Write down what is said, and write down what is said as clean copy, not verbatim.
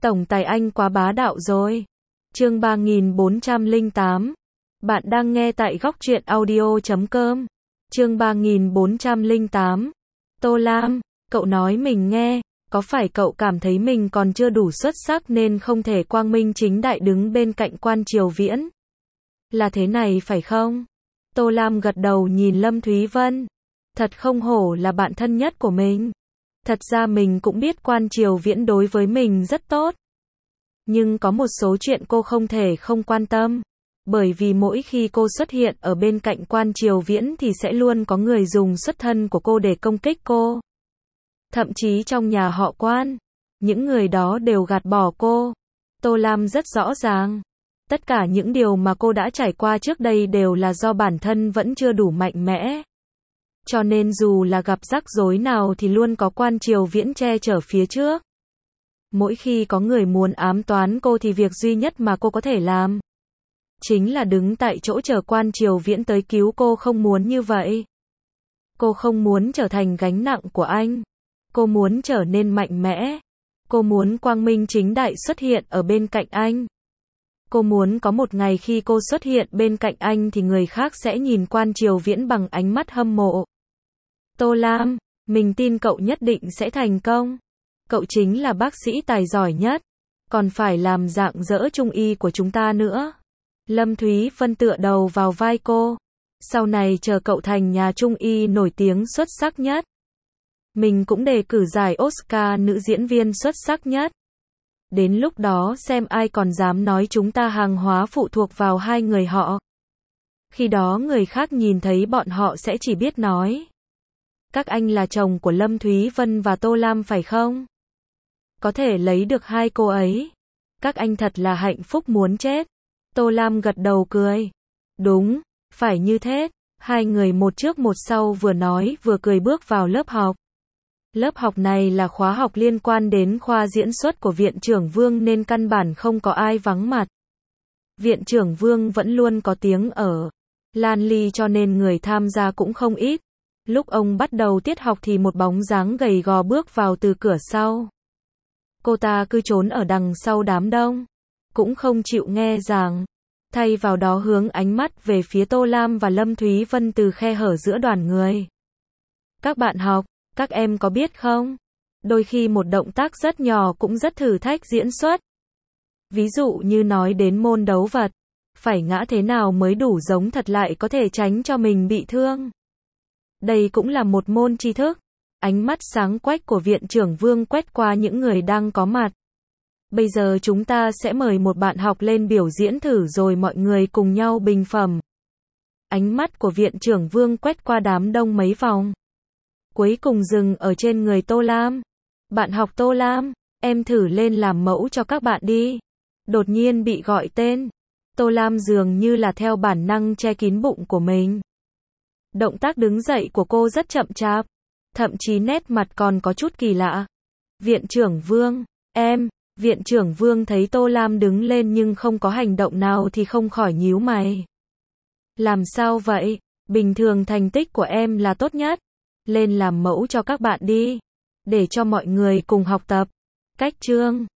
Tổng tài anh quá bá đạo rồi. Chương 3408. Bạn đang nghe tại góc truyện audio.com. Chương 3408. Tô Lam, cậu nói mình nghe, có phải cậu cảm thấy mình còn chưa đủ xuất sắc nên không thể quang minh chính đại đứng bên cạnh Quan Triều Viễn? Là thế này phải không? Tô Lam gật đầu nhìn Lâm Thúy Vân. Thật không hổ là bạn thân nhất của mình. Thật ra mình cũng biết Quan Triều Viễn đối với mình rất tốt. Nhưng có một số chuyện cô không thể không quan tâm. Bởi vì mỗi khi cô xuất hiện ở bên cạnh Quan Triều Viễn thì sẽ luôn có người dùng xuất thân của cô để công kích cô. Thậm chí trong nhà họ Quan, những người đó đều gạt bỏ cô. Tô Lam rất rõ ràng. Tất cả những điều mà cô đã trải qua trước đây đều là do bản thân vẫn chưa đủ mạnh mẽ. Cho nên dù là gặp rắc rối nào thì luôn có Quan Triều Viễn che chở phía trước. Mỗi khi có người muốn ám toán cô thì việc duy nhất mà cô có thể làm chính là đứng tại chỗ chờ Quan Triều Viễn tới cứu cô. Không muốn như vậy. Cô không muốn trở thành gánh nặng của anh. Cô muốn trở nên mạnh mẽ. Cô muốn quang minh chính đại xuất hiện ở bên cạnh anh. Cô muốn có một ngày khi cô xuất hiện bên cạnh anh thì người khác sẽ nhìn Quan Triều Viễn bằng ánh mắt hâm mộ. Tô Lam, mình tin cậu nhất định sẽ thành công. Cậu chính là bác sĩ tài giỏi nhất. Còn phải làm rạng rỡ trung y của chúng ta nữa. Lâm Thúy Vân tựa đầu vào vai cô. Sau này chờ cậu thành nhà trung y nổi tiếng xuất sắc nhất. Mình cũng đề cử giải Oscar nữ diễn viên xuất sắc nhất. Đến lúc đó xem ai còn dám nói chúng ta hàng hóa phụ thuộc vào hai người họ. Khi đó người khác nhìn thấy bọn họ sẽ chỉ biết nói. Các anh là chồng của Lâm Thúy Vân và Tô Lam phải không? Có thể lấy được hai cô ấy. Các anh thật là hạnh phúc muốn chết. Tô Lam gật đầu cười. Đúng, phải như thế. Hai người một trước một sau vừa nói vừa cười bước vào lớp học. Lớp học này là khóa học liên quan đến khoa diễn xuất của Viện trưởng Vương nên căn bản không có ai vắng mặt. Viện trưởng Vương vẫn luôn có tiếng ở Lan Ly cho nên người tham gia cũng không ít. Lúc ông bắt đầu tiết học thì một bóng dáng gầy gò bước vào từ cửa sau. Cô ta cứ trốn ở đằng sau đám đông, cũng không chịu nghe giảng, thay vào đó hướng ánh mắt về phía Tô Lam và Lâm Thúy Vân từ khe hở giữa đoàn người. Các bạn học, các em có biết không? Đôi khi một động tác rất nhỏ cũng rất thử thách diễn xuất. Ví dụ như nói đến môn đấu vật, phải ngã thế nào mới đủ giống thật lại có thể tránh cho mình bị thương. Đây cũng là một môn tri thức. Ánh mắt sáng quách của Viện trưởng Vương quét qua những người đang có mặt. Bây giờ chúng ta sẽ mời một bạn học lên biểu diễn thử rồi mọi người cùng nhau bình phẩm. Ánh mắt của Viện trưởng Vương quét qua đám đông mấy vòng. Cuối cùng dừng ở trên người Tô Lam. Bạn học Tô Lam, em thử lên làm mẫu cho các bạn đi. Đột nhiên bị gọi tên. Tô Lam dường như là theo bản năng che kín bụng của mình. Động tác đứng dậy của cô rất chậm chạp. Thậm chí nét mặt còn có chút kỳ lạ. Viện trưởng Vương, em. Viện trưởng Vương thấy Tô Lam đứng lên nhưng không có hành động nào thì không khỏi nhíu mày. Làm sao vậy? Bình thường thành tích của em là tốt nhất. Lên làm mẫu cho các bạn đi. Để cho mọi người cùng học tập. Cách chương.